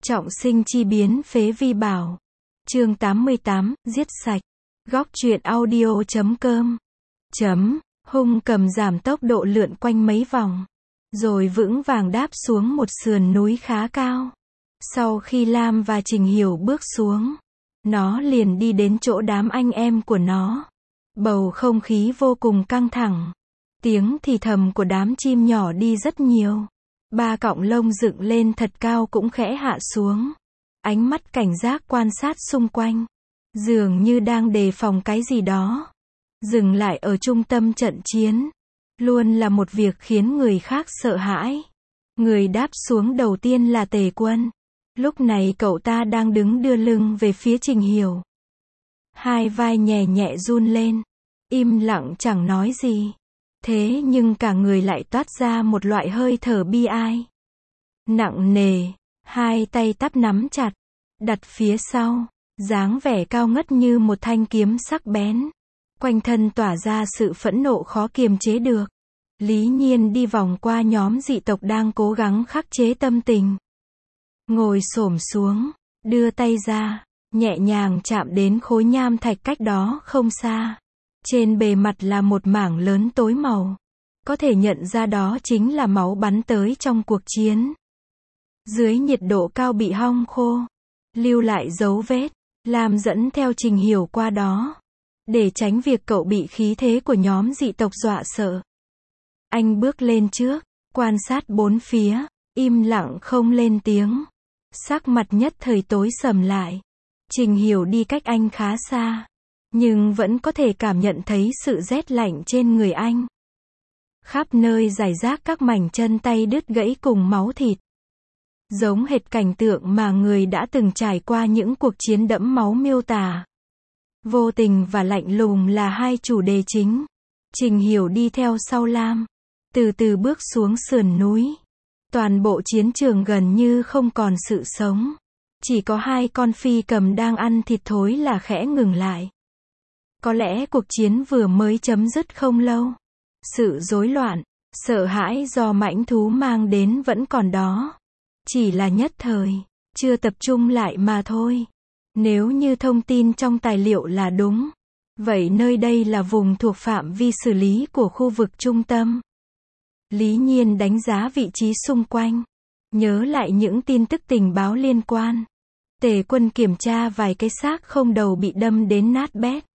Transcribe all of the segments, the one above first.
Trọng sinh chi biến phế vi bảo. Chương 88, giết sạch. Góc truyện audio.com. Hung cầm giảm tốc độ lượn quanh mấy vòng, rồi vững vàng đáp xuống một sườn núi khá cao. Sau khi Lam và Trình Hiểu bước xuống, nó liền đi đến chỗ đám anh em của nó. Bầu không khí vô cùng căng thẳng. Tiếng thì thầm của đám chim nhỏ đi rất nhiều. Ba cọng lông dựng lên thật cao cũng khẽ hạ xuống. Ánh mắt cảnh giác quan sát xung quanh, dường như đang đề phòng cái gì đó. Dừng lại ở trung tâm trận chiến, luôn là một việc khiến người khác sợ hãi. Người đáp xuống đầu tiên là Tề Quân. Lúc này cậu ta đang đứng đưa lưng về phía Trình Hiểu. Hai vai nhẹ nhẹ run lên, im lặng chẳng nói gì. Thế nhưng cả người lại toát ra một loại hơi thở bi ai. Nặng nề, hai tay tắp nắm chặt, đặt phía sau, dáng vẻ cao ngất như một thanh kiếm sắc bén. Quanh thân tỏa ra sự phẫn nộ khó kiềm chế được. Lý Nhiên đi vòng qua nhóm dị tộc đang cố gắng khắc chế tâm tình. Ngồi xổm xuống, đưa tay ra, nhẹ nhàng chạm đến khối nham thạch cách đó không xa. Trên bề mặt là một mảng lớn tối màu. Có thể nhận ra đó chính là máu bắn tới trong cuộc chiến. Dưới nhiệt độ cao bị hong khô, lưu lại dấu vết. Lam dẫn theo Trình Hiểu qua đó, để tránh việc cậu bị khí thế của nhóm dị tộc dọa sợ. Anh bước lên trước, quan sát bốn phía, im lặng không lên tiếng. Sắc mặt nhất thời tối sầm lại. Trình Hiểu đi cách anh khá xa, nhưng vẫn có thể cảm nhận thấy sự rét lạnh trên người anh. Khắp nơi rải rác các mảnh chân tay đứt gãy cùng máu thịt. Giống hệt cảnh tượng mà người đã từng trải qua những cuộc chiến đẫm máu miêu tả. Vô tình và lạnh lùng là hai chủ đề chính. Trình Hiểu đi theo sau Lam, từ từ bước xuống sườn núi. Toàn bộ chiến trường gần như không còn sự sống. Chỉ có hai con phi cầm đang ăn thịt thối là khẽ ngừng lại. Có lẽ cuộc chiến vừa mới chấm dứt không lâu. Sự rối loạn, sợ hãi do mãnh thú mang đến vẫn còn đó. Chỉ là nhất thời, chưa tập trung lại mà thôi. Nếu như thông tin trong tài liệu là đúng, vậy nơi đây là vùng thuộc phạm vi xử lý của khu vực trung tâm. Lý Nhiên đánh giá vị trí xung quanh, nhớ lại những tin tức tình báo liên quan. Tề Quân kiểm tra vài cái xác không đầu bị đâm đến nát bét.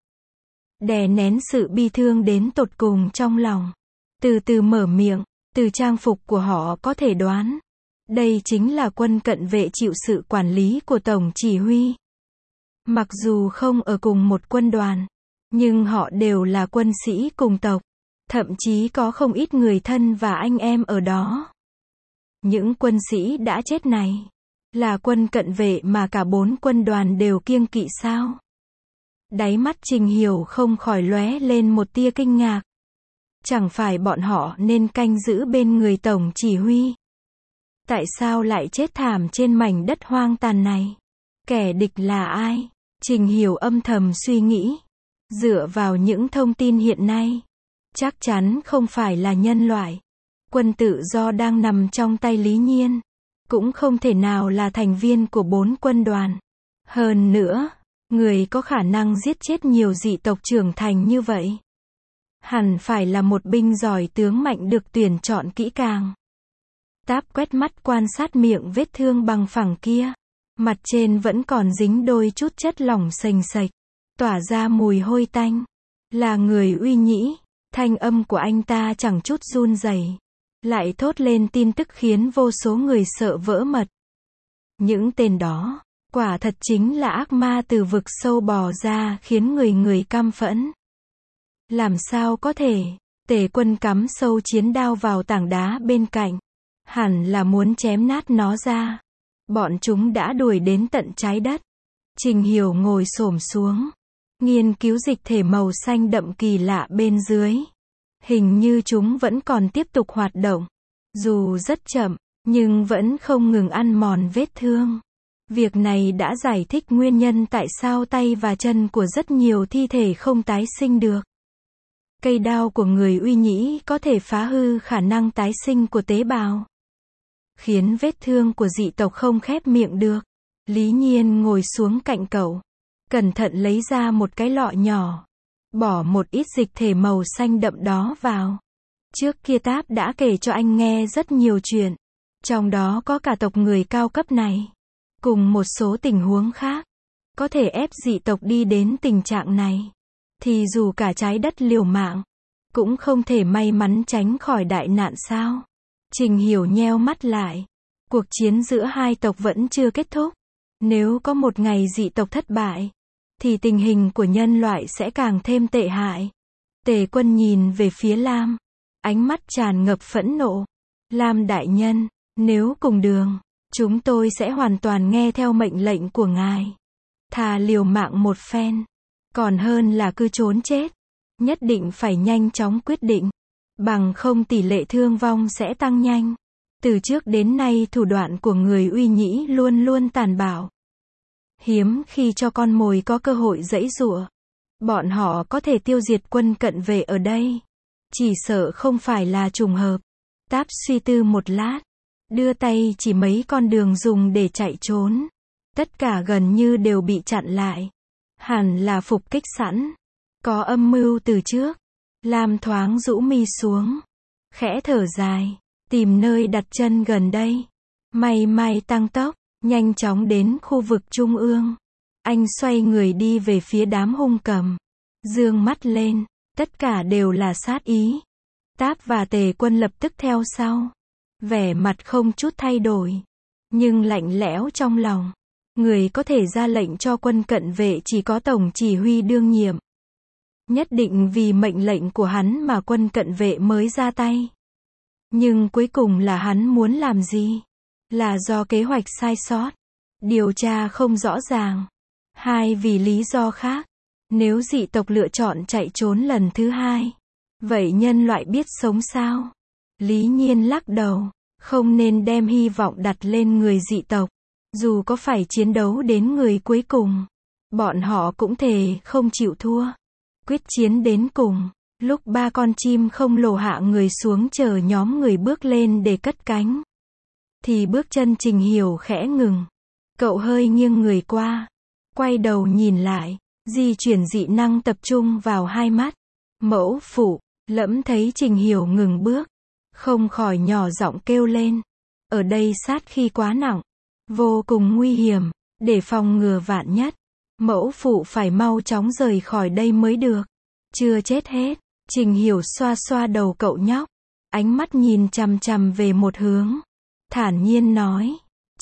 Đè nén sự bi thương đến tột cùng trong lòng. Từ từ mở miệng, từ trang phục của họ có thể đoán. Đây chính là quân cận vệ chịu sự quản lý của Tổng Chỉ huy. Mặc dù không ở cùng một quân đoàn, nhưng họ đều là quân sĩ cùng tộc. Thậm chí có không ít người thân và anh em ở đó. Những quân sĩ đã chết này, là quân cận vệ mà cả 4 quân đoàn đều kiêng kỵ sao? Đáy mắt Trình Hiểu không khỏi lóe lên một tia kinh ngạc. Chẳng phải bọn họ nên canh giữ bên người Tổng Chỉ huy? Tại sao lại chết thảm trên mảnh đất hoang tàn này? Kẻ địch là ai? Trình Hiểu âm thầm suy nghĩ. Dựa vào những thông tin hiện nay, chắc chắn không phải là nhân loại. Quân tự do đang nằm trong tay Lý Nhiên, cũng không thể nào là thành viên của 4 quân đoàn. Hơn nữa, người có khả năng giết chết nhiều dị tộc trưởng thành như vậy, hẳn phải là một binh giỏi tướng mạnh được tuyển chọn kỹ càng. Táp quét mắt quan sát miệng vết thương bằng phẳng kia. Mặt trên vẫn còn dính đôi chút chất lỏng sềnh sệch, tỏa ra mùi hôi tanh. Là người Uy Nhĩ. Thanh âm của anh ta chẳng chút run rẩy, lại thốt lên tin tức khiến vô số người sợ vỡ mật. Những tên đó, quả thật chính là ác ma từ vực sâu bò ra khiến người căm phẫn. Làm sao có thể? Tề Quân cắm sâu chiến đao vào tảng đá bên cạnh. Hẳn là muốn chém nát nó ra. Bọn chúng đã đuổi đến tận trái đất. Trình Hiểu ngồi xổm xuống, nghiên cứu dịch thể màu xanh đậm kỳ lạ bên dưới. Hình như chúng vẫn còn tiếp tục hoạt động. Dù rất chậm, nhưng vẫn không ngừng ăn mòn vết thương. Việc này đã giải thích nguyên nhân tại sao tay và chân của rất nhiều thi thể không tái sinh được. Cây đao của người Uy Nhĩ có thể phá hư khả năng tái sinh của tế bào. khiến vết thương của dị tộc không khép miệng được. Lý Nhiên ngồi xuống cạnh cậu, cẩn thận lấy ra một cái lọ nhỏ, bỏ một ít dịch thể màu xanh đậm đó vào. Trước kia Táp đã kể cho anh nghe rất nhiều chuyện, trong đó có cả tộc người cao cấp này, cùng một số tình huống khác, có thể ép dị tộc đi đến tình trạng này, thì dù cả trái đất liều mạng, cũng không thể may mắn tránh khỏi đại nạn sao? Trình Hiểu nheo mắt lại, cuộc chiến giữa hai tộc vẫn chưa kết thúc. Nếu có một ngày dị tộc thất bại, thì tình hình của nhân loại sẽ càng thêm tệ hại. Tề Quân nhìn về phía Lam, ánh mắt tràn ngập phẫn nộ. Lam đại nhân, nếu cùng đường, chúng tôi sẽ hoàn toàn nghe theo mệnh lệnh của ngài. Thà liều mạng một phen, còn hơn là cứ trốn chết. Nhất định phải nhanh chóng quyết định, bằng không tỷ lệ thương vong sẽ tăng nhanh. Từ trước đến nay thủ đoạn của người Uy Nhĩ luôn luôn tàn bạo. Hiếm khi cho con mồi có cơ hội giãy giụa. Bọn họ có thể tiêu diệt quân cận vệ ở đây. Chỉ sợ không phải là trùng hợp. Táp suy tư một lát, đưa tay chỉ mấy con đường dùng để chạy trốn. Tất cả gần như đều bị chặn lại. Hẳn là phục kích sẵn. Có âm mưu từ trước. Lam thoáng rũ mi xuống, khẽ thở dài, tìm nơi đặt chân gần đây. May tăng tốc, nhanh chóng đến khu vực trung ương. Anh xoay người đi về phía đám hung cầm, dương mắt lên, tất cả đều là sát ý. Táp và Tề Quân lập tức theo sau, vẻ mặt không chút thay đổi, nhưng lạnh lẽo trong lòng. Người có thể ra lệnh cho quân cận vệ chỉ có tổng chỉ huy đương nhiệm. Nhất định vì mệnh lệnh của hắn mà quân cận vệ mới ra tay. Nhưng cuối cùng là hắn muốn làm gì? Là do kế hoạch sai sót, điều tra không rõ ràng, hay vì lý do khác. Nếu dị tộc lựa chọn chạy trốn lần thứ hai, vậy nhân loại biết sống sao? Lý Nhiên lắc đầu, không nên đem hy vọng đặt lên người dị tộc. Dù có phải chiến đấu đến người cuối cùng, bọn họ cũng thề không chịu thua. Quyết chiến đến cùng. Lúc ba con chim không lồ hạ người xuống chờ nhóm người bước lên để cất cánh, thì bước chân Trình Hiểu khẽ ngừng. Cậu hơi nghiêng người qua, quay đầu nhìn lại, di chuyển dị năng tập trung vào hai mắt. Mẫu phụ, Lẫm thấy Trình Hiểu ngừng bước, không khỏi nhỏ giọng kêu lên. Ở đây sát khí quá nặng, vô cùng nguy hiểm, để phòng ngừa vạn nhất. Mẫu phụ phải mau chóng rời khỏi đây mới được. Chưa chết hết. Trình Hiểu xoa xoa đầu cậu nhóc, ánh mắt nhìn chằm chằm về một hướng, thản nhiên nói.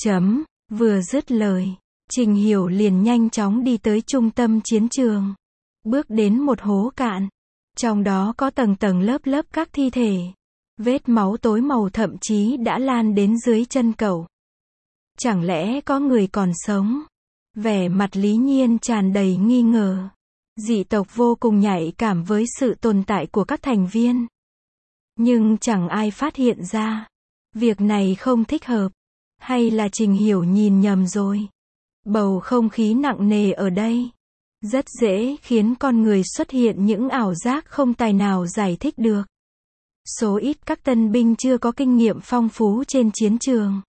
Vừa dứt lời, Trình Hiểu liền nhanh chóng đi tới trung tâm chiến trường, bước đến một hố cạn, trong đó có tầng tầng lớp lớp các thi thể, vết máu tối màu thậm chí đã lan đến dưới chân cậu. Chẳng lẽ có người còn sống? Vẻ mặt Lý Nhiên tràn đầy nghi ngờ. Dị tộc vô cùng nhạy cảm với sự tồn tại của các thành viên. Nhưng chẳng ai phát hiện ra. Việc này không thích hợp. Hay là Trình Hiểu nhìn nhầm rồi? Bầu không khí nặng nề ở đây rất dễ khiến con người xuất hiện những ảo giác không tài nào giải thích được. Số ít các tân binh chưa có kinh nghiệm phong phú trên chiến trường,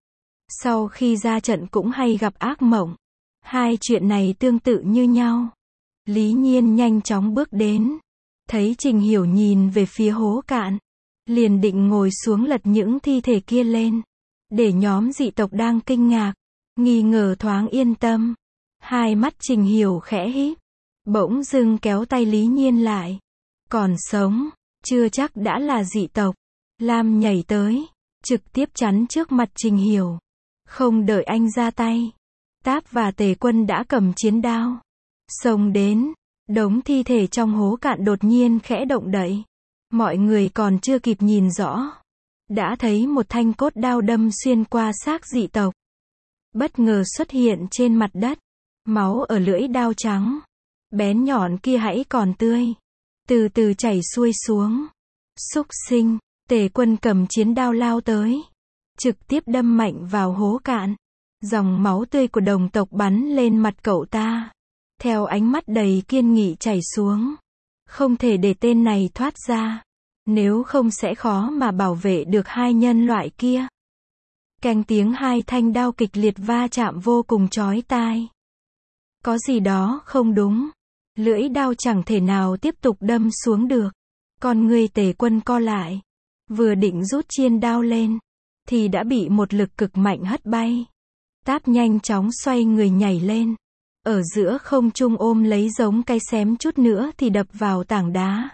sau khi ra trận cũng hay gặp ác mộng. Hai chuyện này tương tự như nhau. Lý Nhiên nhanh chóng bước đến, thấy Trình Hiểu nhìn về phía hố cạn, liền định ngồi xuống lật những thi thể kia lên, để nhóm dị tộc đang kinh ngạc, nghi ngờ thoáng yên tâm. Hai mắt Trình Hiểu khẽ híp, bỗng dưng kéo tay Lý Nhiên lại. Còn sống, chưa chắc đã là dị tộc. Lam nhảy tới, trực tiếp chắn trước mặt Trình Hiểu. Không đợi anh ra tay, Táp và Tề Quân đã cầm chiến đao, xông đến. Đống thi thể trong hố cạn đột nhiên khẽ động đậy. Mọi người còn chưa kịp nhìn rõ, đã thấy một thanh cốt đao đâm xuyên qua xác dị tộc, bất ngờ xuất hiện trên mặt đất. Máu ở lưỡi đao trắng bén nhọn kia hãy còn tươi, từ từ chảy xuôi xuống. Súc sinh. Tề Quân cầm chiến đao lao tới, trực tiếp đâm mạnh vào hố cạn. Dòng máu tươi của đồng tộc bắn lên mặt cậu ta, theo ánh mắt đầy kiên nghị chảy xuống. Không thể để tên này thoát ra, nếu không sẽ khó mà bảo vệ được hai nhân loại kia. Keng tiếng hai thanh đao kịch liệt va chạm vô cùng chói tai. Có gì đó không đúng. Lưỡi đao chẳng thể nào tiếp tục đâm xuống được. Con người Tề Quân co lại. Vừa định rút chiên đao lên, thì đã bị một lực cực mạnh hất bay. Táp nhanh chóng xoay người nhảy lên. Ở giữa không trung ôm lấy giống cái xém chút nữa thì đập vào tảng đá.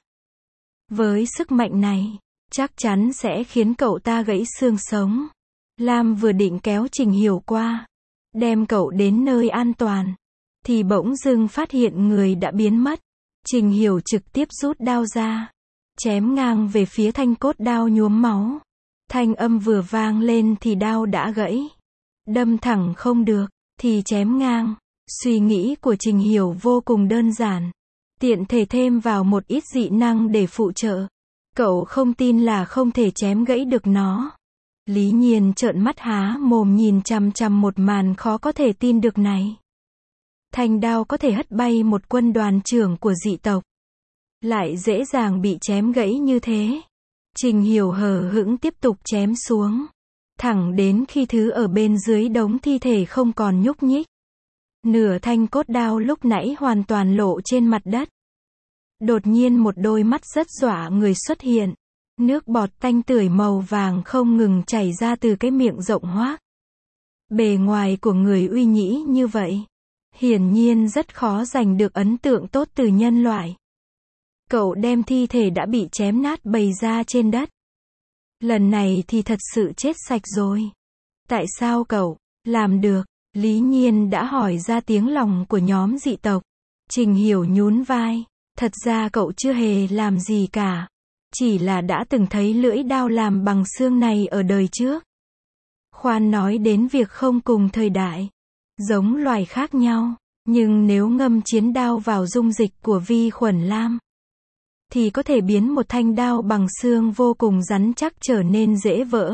Với sức mạnh này, chắc chắn sẽ khiến cậu ta gãy xương sống. Lam vừa định kéo Trình Hiểu qua, đem cậu đến nơi an toàn, thì bỗng dưng phát hiện người đã biến mất. Trình Hiểu trực tiếp rút đao ra, chém ngang về phía thanh cốt đao nhuốm máu. Thanh âm vừa vang lên thì đao đã gãy. Đâm thẳng không được, thì chém ngang. Suy nghĩ của Trình Hiểu vô cùng đơn giản. Tiện thể thêm vào một ít dị năng để phụ trợ. Cậu không tin là không thể chém gãy được nó. Lý Nhiên trợn mắt há mồm nhìn chằm chằm một màn khó có thể tin được này. Thanh đao có thể hất bay một quân đoàn trưởng của dị tộc, lại dễ dàng bị chém gãy như thế. Trình Hiểu hờ hững tiếp tục chém xuống, thẳng đến khi thứ ở bên dưới đống thi thể không còn nhúc nhích. Nửa thanh cốt đao lúc nãy hoàn toàn lộ trên mặt đất. Đột nhiên một đôi mắt rất dọa người xuất hiện. Nước bọt tanh tưởi màu vàng không ngừng chảy ra từ cái miệng rộng hoác. Bề ngoài của người Uy Nhĩ như vậy, hiển nhiên rất khó giành được ấn tượng tốt từ nhân loại. Cậu đem thi thể đã bị chém nát bày ra trên đất. Lần này thì thật sự chết sạch rồi. Tại sao cậu làm được? Lý Nhiên đã hỏi ra tiếng lòng của nhóm dị tộc. Trình Hiểu nhún vai. Thật ra cậu chưa hề làm gì cả. Chỉ là đã từng thấy lưỡi đao làm bằng xương này ở đời trước. Khoan nói đến việc không cùng thời đại, giống loài khác nhau, nhưng nếu ngâm chiến đao vào dung dịch của vi khuẩn lam, thì có thể biến một thanh đao bằng xương vô cùng rắn chắc trở nên dễ vỡ.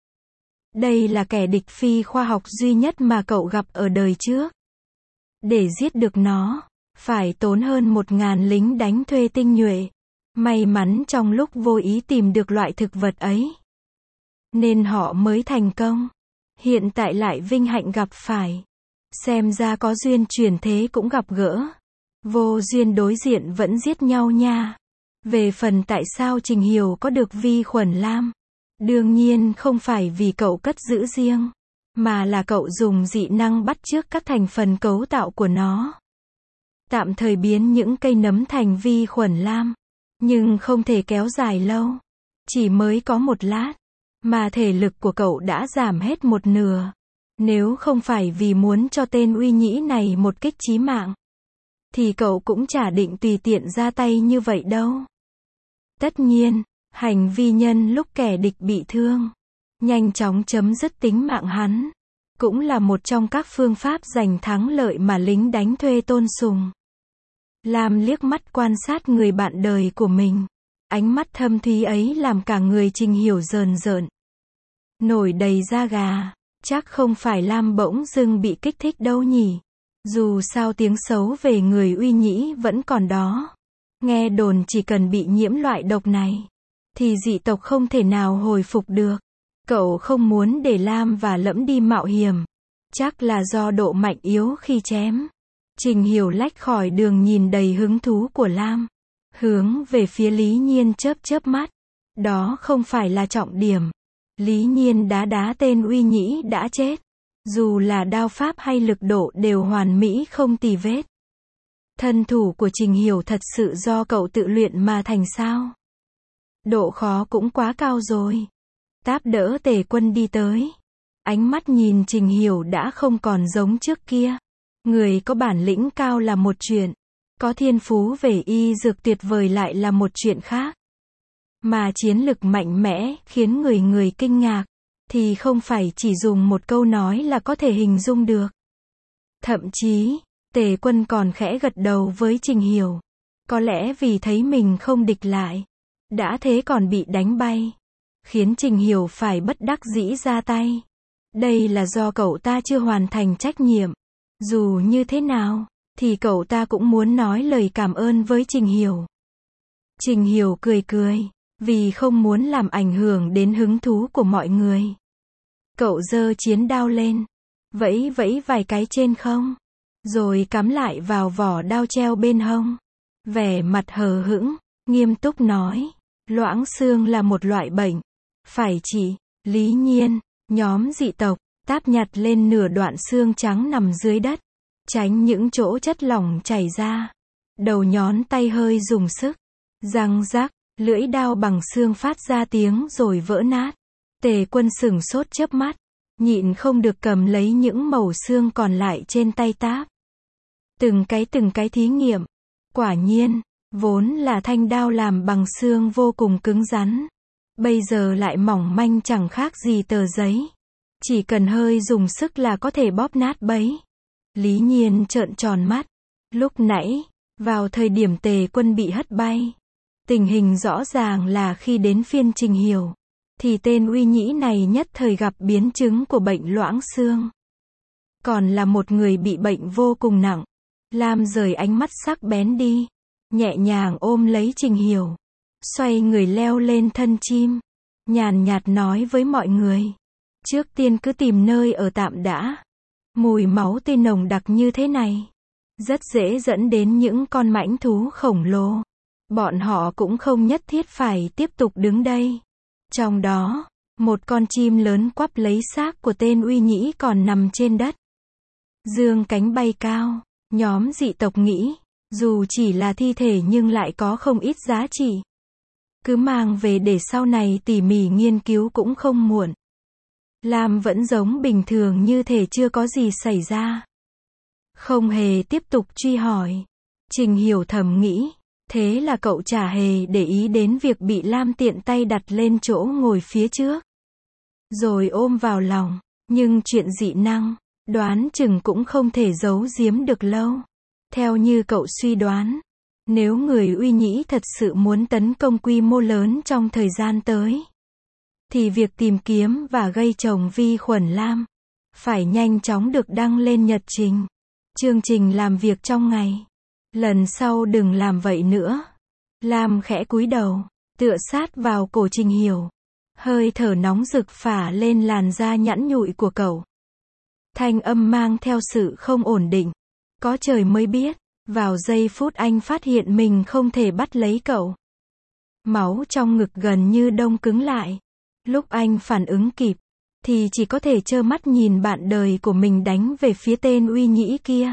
Đây là kẻ địch phi khoa học duy nhất mà cậu gặp ở đời trước. Để giết được nó, phải tốn hơn 1000 lính đánh thuê tinh nhuệ. May mắn trong lúc vô ý tìm được loại thực vật ấy, nên họ mới thành công. Hiện tại lại vinh hạnh gặp phải. Xem ra có duyên chuyển thế cũng gặp gỡ. Vô duyên đối diện vẫn giết nhau nha. Về phần tại sao Trình Hiểu có được vi khuẩn lam, đương nhiên không phải vì cậu cất giữ riêng, mà là cậu dùng dị năng bắt chước các thành phần cấu tạo của nó. Tạm thời biến những cây nấm thành vi khuẩn lam, nhưng không thể kéo dài lâu. Chỉ mới có một lát, mà thể lực của cậu đã giảm hết một nửa. Nếu không phải vì muốn cho tên Uy Nhĩ này một kích chí mạng, thì cậu cũng chả định tùy tiện ra tay như vậy đâu. Tất nhiên, hành vi nhân lúc kẻ địch bị thương, nhanh chóng chấm dứt tính mạng hắn, cũng là một trong các phương pháp giành thắng lợi mà lính đánh thuê tôn sùng. Lam liếc mắt quan sát người bạn đời của mình. Ánh mắt thâm thúy ấy làm cả người Trình Hiểu rờn rợn, nổi đầy da gà. Chắc không phải Lam bỗng dưng bị kích thích đâu nhỉ. Dù sao tiếng xấu về người Uy Nhĩ vẫn còn đó. Nghe đồn chỉ cần bị nhiễm loại độc này, thì dị tộc không thể nào hồi phục được. Cậu không muốn để Lam và Lẫm đi mạo hiểm. Chắc là do độ mạnh yếu khi chém. Trình Hiểu lách khỏi đường nhìn đầy hứng thú của Lam, hướng về phía Lý Nhiên chớp chớp mắt. Đó không phải là trọng điểm. Lý Nhiên đá tên Uy Nhĩ đã chết. Dù là đao pháp hay lực độ đều hoàn mỹ không tì vết. Thân thủ của Trình Hiểu thật sự do cậu tự luyện mà thành sao? Độ khó cũng quá cao rồi. Táp đỡ Tề Quân đi tới. Ánh mắt nhìn Trình Hiểu đã không còn giống trước kia. Người có bản lĩnh cao là một chuyện, có thiên phú về y dược tuyệt vời lại là một chuyện khác. Mà chiến lực mạnh mẽ khiến người kinh ngạc, thì không phải chỉ dùng một câu nói là có thể hình dung được. Thậm chí, Tề Quân còn khẽ gật đầu với Trình Hiểu. Có lẽ vì thấy mình không địch lại, đã thế còn bị đánh bay, khiến Trình Hiểu phải bất đắc dĩ ra tay. Đây là do cậu ta chưa hoàn thành trách nhiệm. Dù như thế nào, thì cậu ta cũng muốn nói lời cảm ơn với Trình Hiểu. Trình Hiểu cười cười, vì không muốn làm ảnh hưởng đến hứng thú của mọi người. Cậu giơ chiến đao lên, vẫy vẫy vài cái trên không, rồi cắm lại vào vỏ đao treo bên hông. Vẻ mặt hờ hững, nghiêm túc nói, loãng xương là một loại bệnh, phải trị. Lý Nhiên, nhóm dị tộc, táp nhặt lên nửa đoạn xương trắng nằm dưới đất, tránh những chỗ chất lỏng chảy ra. Đầu nhón tay hơi dùng sức, răng rắc, lưỡi đao bằng xương phát ra tiếng rồi vỡ nát. Tề Quân sửng sốt chớp mắt, nhịn không được cầm lấy những mẩu xương còn lại trên tay táp. Từng cái thí nghiệm. Quả nhiên, vốn là thanh đao làm bằng xương vô cùng cứng rắn. Bây giờ lại mỏng manh chẳng khác gì tờ giấy. Chỉ cần hơi dùng sức là có thể bóp nát bấy. Lý Nhiên trợn tròn mắt. Lúc nãy, vào thời điểm Tề Quân bị hất bay, tình hình rõ ràng là khi đến phiên Trình Hiểu, thì tên Uy Nhĩ này nhất thời gặp biến chứng của bệnh loãng xương. Còn là một người bị bệnh vô cùng nặng. Lam rời ánh mắt sắc bén đi, nhẹ nhàng ôm lấy Trình Hiểu, xoay người leo lên thân chim, nhàn nhạt nói với mọi người, trước tiên cứ tìm nơi ở tạm đã. Mùi máu tươi nồng đặc như thế này, rất dễ dẫn đến những con mãnh thú khổng lồ. Bọn họ cũng không nhất thiết phải tiếp tục đứng đây. Trong đó, một con chim lớn quắp lấy xác của tên Uy Nhĩ còn nằm trên đất, dương cánh bay cao. Nhóm dị tộc nghĩ, dù chỉ là thi thể nhưng lại có không ít giá trị. Cứ mang về để sau này tỉ mỉ nghiên cứu cũng không muộn. Lam vẫn giống bình thường như thể chưa có gì xảy ra. Không hề tiếp tục truy hỏi. Trình Hiểu thầm nghĩ, thế là cậu chả hề để ý đến việc bị Lam tiện tay đặt lên chỗ ngồi phía trước, rồi ôm vào lòng. Nhưng chuyện dị năng, đoán chừng cũng không thể giấu giếm được lâu. Theo như cậu suy đoán, nếu người Uy Nhĩ thật sự muốn tấn công quy mô lớn trong thời gian tới, thì việc tìm kiếm và gây trồng vi khuẩn Lam phải nhanh chóng được đăng lên nhật trình, chương trình làm việc trong ngày. Lần sau đừng làm vậy nữa. Lam khẽ cúi đầu, tựa sát vào cổ Trình Hiểu. Hơi thở nóng rực phả lên làn da nhẵn nhụi của cậu. Thanh âm mang theo sự không ổn định. Có trời mới biết, vào giây phút anh phát hiện mình không thể bắt lấy cậu, máu trong ngực gần như đông cứng lại. Lúc anh phản ứng kịp, thì chỉ có thể trơ mắt nhìn bạn đời của mình đánh về phía tên Uy Nhĩ kia.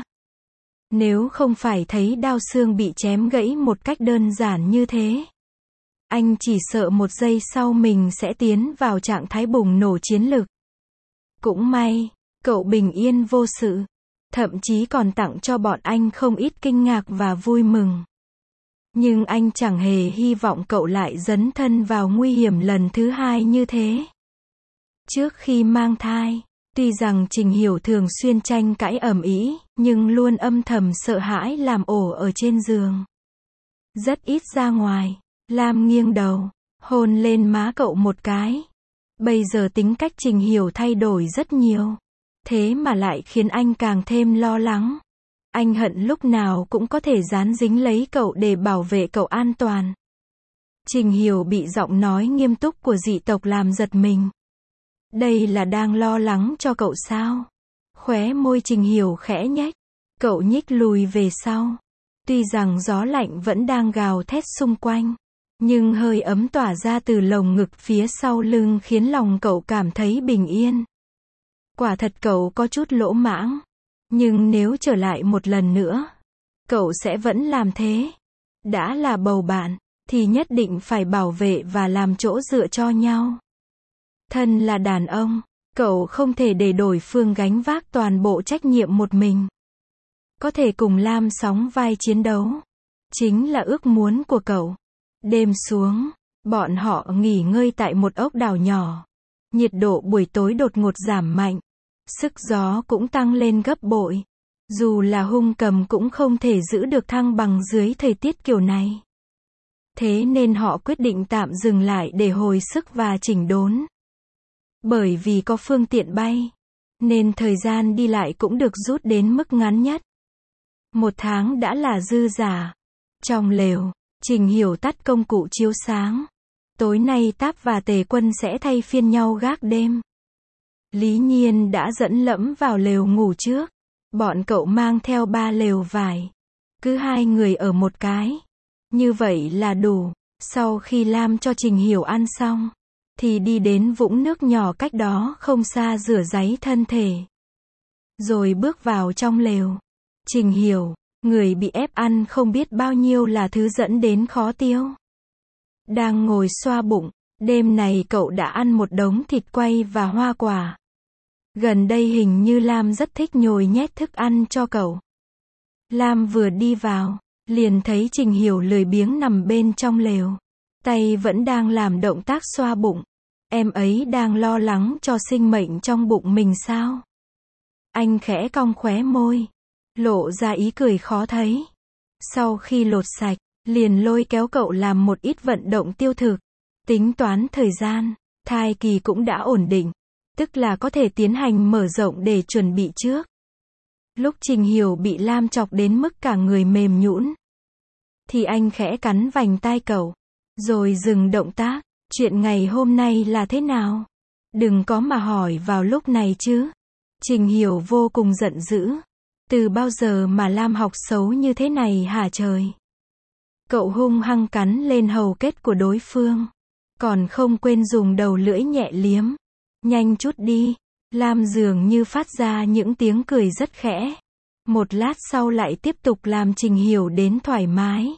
Nếu không phải thấy đao xương bị chém gãy một cách đơn giản như thế, anh chỉ sợ một giây sau mình sẽ tiến vào trạng thái bùng nổ chiến lực. Cũng may, cậu bình yên vô sự, thậm chí còn tặng cho bọn anh không ít kinh ngạc và vui mừng. Nhưng anh chẳng hề hy vọng cậu lại dấn thân vào nguy hiểm lần thứ hai như thế. Trước khi mang thai, tuy rằng Trình Hiểu thường xuyên tranh cãi ầm ĩ, nhưng luôn âm thầm sợ hãi làm ổ ở trên giường. Rất ít ra ngoài. Lam nghiêng đầu, hôn lên má cậu một cái. Bây giờ tính cách Trình Hiểu thay đổi rất nhiều. Thế mà lại khiến anh càng thêm lo lắng. Anh hận lúc nào cũng có thể dán dính lấy cậu để bảo vệ cậu an toàn. Trình Hiểu bị giọng nói nghiêm túc của dị tộc làm giật mình. Đây là đang lo lắng cho cậu sao? Khóe môi Trình Hiểu khẽ nhếch. Cậu nhích lùi về sau. Tuy rằng gió lạnh vẫn đang gào thét xung quanh, nhưng hơi ấm tỏa ra từ lồng ngực phía sau lưng khiến lòng cậu cảm thấy bình yên. Quả thật cậu có chút lỗ mãng. Nhưng nếu trở lại một lần nữa, cậu sẽ vẫn làm thế. Đã là bầu bạn, thì nhất định phải bảo vệ và làm chỗ dựa cho nhau. Thân là đàn ông, cậu không thể để đối phương gánh vác toàn bộ trách nhiệm một mình. Có thể cùng Lam sóng vai chiến đấu, chính là ước muốn của cậu. Đêm xuống, bọn họ nghỉ ngơi tại một ốc đảo nhỏ. Nhiệt độ buổi tối đột ngột giảm mạnh. Sức gió cũng tăng lên gấp bội. Dù là hung cầm cũng không thể giữ được thăng bằng dưới thời tiết kiểu này. Thế nên họ quyết định tạm dừng lại để hồi sức và chỉnh đốn. Bởi vì có phương tiện bay, nên thời gian đi lại cũng được rút đến mức ngắn nhất. 1 tháng đã là dư giả. Trong lều, Trình Hiểu tắt công cụ chiếu sáng. Tối nay Táp và Tề Quân sẽ thay phiên nhau gác đêm. Lý Nhiên đã dẫn Lẫm vào lều ngủ trước. Bọn cậu mang theo 3 lều vải. Cứ 2 người ở một cái. Như vậy là đủ. Sau khi Lam cho Trình Hiểu ăn xong, thì đi đến vũng nước nhỏ cách đó không xa rửa ráy thân thể. Rồi bước vào trong lều. Trình Hiểu, người bị ép ăn không biết bao nhiêu là thứ dẫn đến khó tiêu. Đang ngồi xoa bụng, đêm này cậu đã ăn một đống thịt quay và hoa quả. Gần đây hình như Lam rất thích nhồi nhét thức ăn cho cậu. Lam vừa đi vào, liền thấy Trình Hiểu lười biếng nằm bên trong lều. Tay vẫn đang làm động tác xoa bụng. Em ấy đang lo lắng cho sinh mệnh trong bụng mình sao? Anh khẽ cong khóe môi, lộ ra ý cười khó thấy. Sau khi lột sạch, liền lôi kéo cậu làm một ít vận động tiêu thực. Tính toán thời gian, thai kỳ cũng đã ổn định. Tức là có thể tiến hành mở rộng để chuẩn bị trước. Lúc Trình Hiểu bị Lam chọc đến mức cả người mềm nhũn, thì anh khẽ cắn vành tai cậu, rồi dừng động tác. Chuyện ngày hôm nay là thế nào? Đừng có mà hỏi vào lúc này chứ. Trình Hiểu vô cùng giận dữ. Từ bao giờ mà Lam học xấu như thế này hả trời? Cậu hung hăng cắn lên hầu kết của đối phương. Còn không quên dùng đầu lưỡi nhẹ liếm. Nhanh chút đi. Lam dường như phát ra những tiếng cười rất khẽ. Một lát sau lại tiếp tục làm Trình Hiểu đến thoải mái.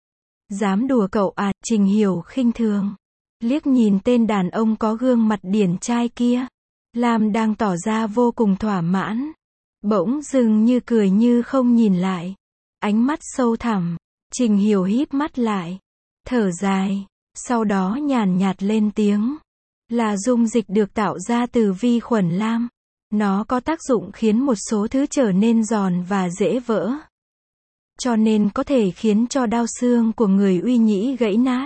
Dám đùa cậu à? Trình Hiểu khinh thường. Liếc nhìn tên đàn ông có gương mặt điển trai kia. Lam đang tỏ ra vô cùng thỏa mãn. Bỗng dưng như cười như không nhìn lại. Ánh mắt sâu thẳm. Trình Hiểu híp mắt lại. Thở dài. Sau đó nhàn nhạt lên tiếng. Là dung dịch được tạo ra từ vi khuẩn Lam. Nó có tác dụng khiến một số thứ trở nên giòn và dễ vỡ. Cho nên có thể khiến cho đao xương của người Uy Nhĩ gãy nát.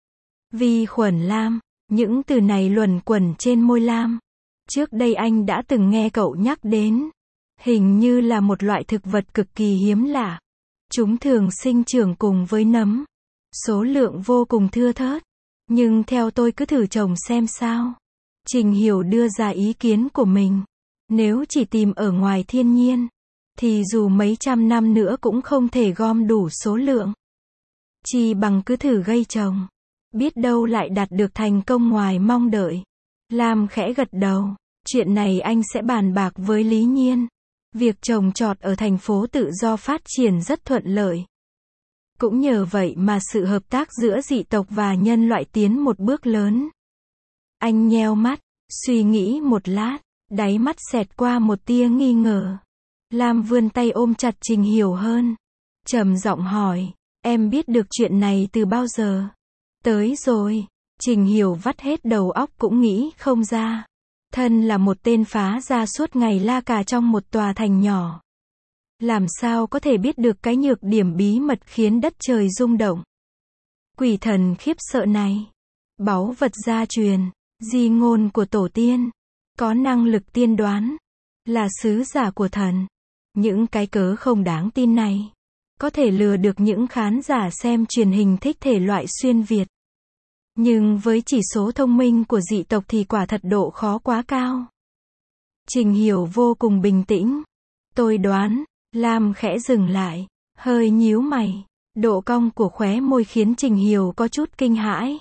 Vi khuẩn Lam. Những từ này luẩn quẩn trên môi Lam. Trước đây anh đã từng nghe cậu nhắc đến. Hình như là một loại thực vật cực kỳ hiếm lạ. Chúng thường sinh trưởng cùng với nấm. Số lượng vô cùng thưa thớt. Nhưng theo tôi cứ thử trồng xem sao. Trình Hiểu đưa ra ý kiến của mình. Nếu chỉ tìm ở ngoài thiên nhiên, thì dù mấy trăm năm nữa cũng không thể gom đủ số lượng. Chỉ bằng cứ thử gây trồng. Biết đâu lại đạt được thành công ngoài mong đợi. Lam khẽ gật đầu. Chuyện này anh sẽ bàn bạc với Lý Nhiên. Việc trồng trọt ở thành phố tự do phát triển rất thuận lợi. Cũng nhờ vậy mà sự hợp tác giữa dị tộc và nhân loại tiến một bước lớn. Anh nheo mắt, suy nghĩ một lát, đáy mắt xẹt qua một tia nghi ngờ. Lam vươn tay ôm chặt Trình Hiểu hơn. Trầm giọng hỏi, em biết được chuyện này từ bao giờ? Tới rồi. Trình Hiểu vắt hết đầu óc cũng nghĩ không ra. Thân là một tên phá ra suốt ngày la cà trong một tòa thành nhỏ. Làm sao có thể biết được cái nhược điểm bí mật khiến đất trời rung động? Quỷ thần khiếp sợ này. Báu vật gia truyền, di ngôn của tổ tiên. Có năng lực tiên đoán. Là sứ giả của thần. Những cái cớ không đáng tin này. Có thể lừa được những khán giả xem truyền hình thích thể loại xuyên Việt. Nhưng với chỉ số thông minh của dị tộc thì quả thật độ khó quá cao. Trình Hiểu vô cùng bình tĩnh. Tôi đoán. Lam khẽ dừng lại, hơi nhíu mày. Độ cong của khóe môi khiến Trình Hiểu có chút kinh hãi.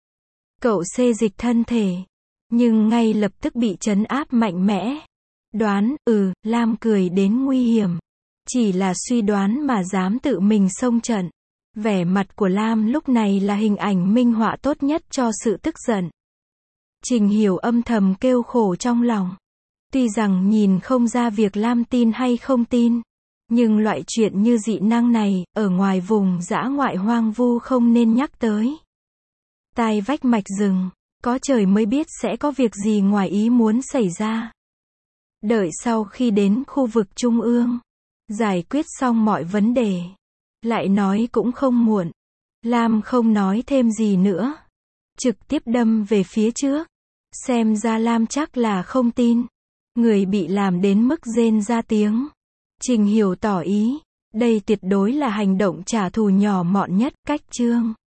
Cậu xê dịch thân thể, nhưng ngay lập tức bị trấn áp mạnh mẽ. Đoán, Lam cười đến nguy hiểm. Chỉ là suy đoán mà dám tự mình xông trận. Vẻ mặt của Lam lúc này là hình ảnh minh họa tốt nhất cho sự tức giận. Trình Hiểu âm thầm kêu khổ trong lòng. Tuy rằng nhìn không ra việc Lam tin hay không tin. Nhưng loại chuyện như dị năng này, ở ngoài vùng dã ngoại hoang vu không nên nhắc tới. Tai vách mạch rừng, có trời mới biết sẽ có việc gì ngoài ý muốn xảy ra. Đợi sau khi đến khu vực trung ương, giải quyết xong mọi vấn đề, lại nói cũng không muộn. Lam không nói thêm gì nữa, trực tiếp đâm về phía trước. Xem ra Lam chắc là không tin. Người bị làm đến mức rên ra tiếng. Trình Hiểu tỏ ý, đây tuyệt đối là hành động trả thù nhỏ mọn nhất, cách chương.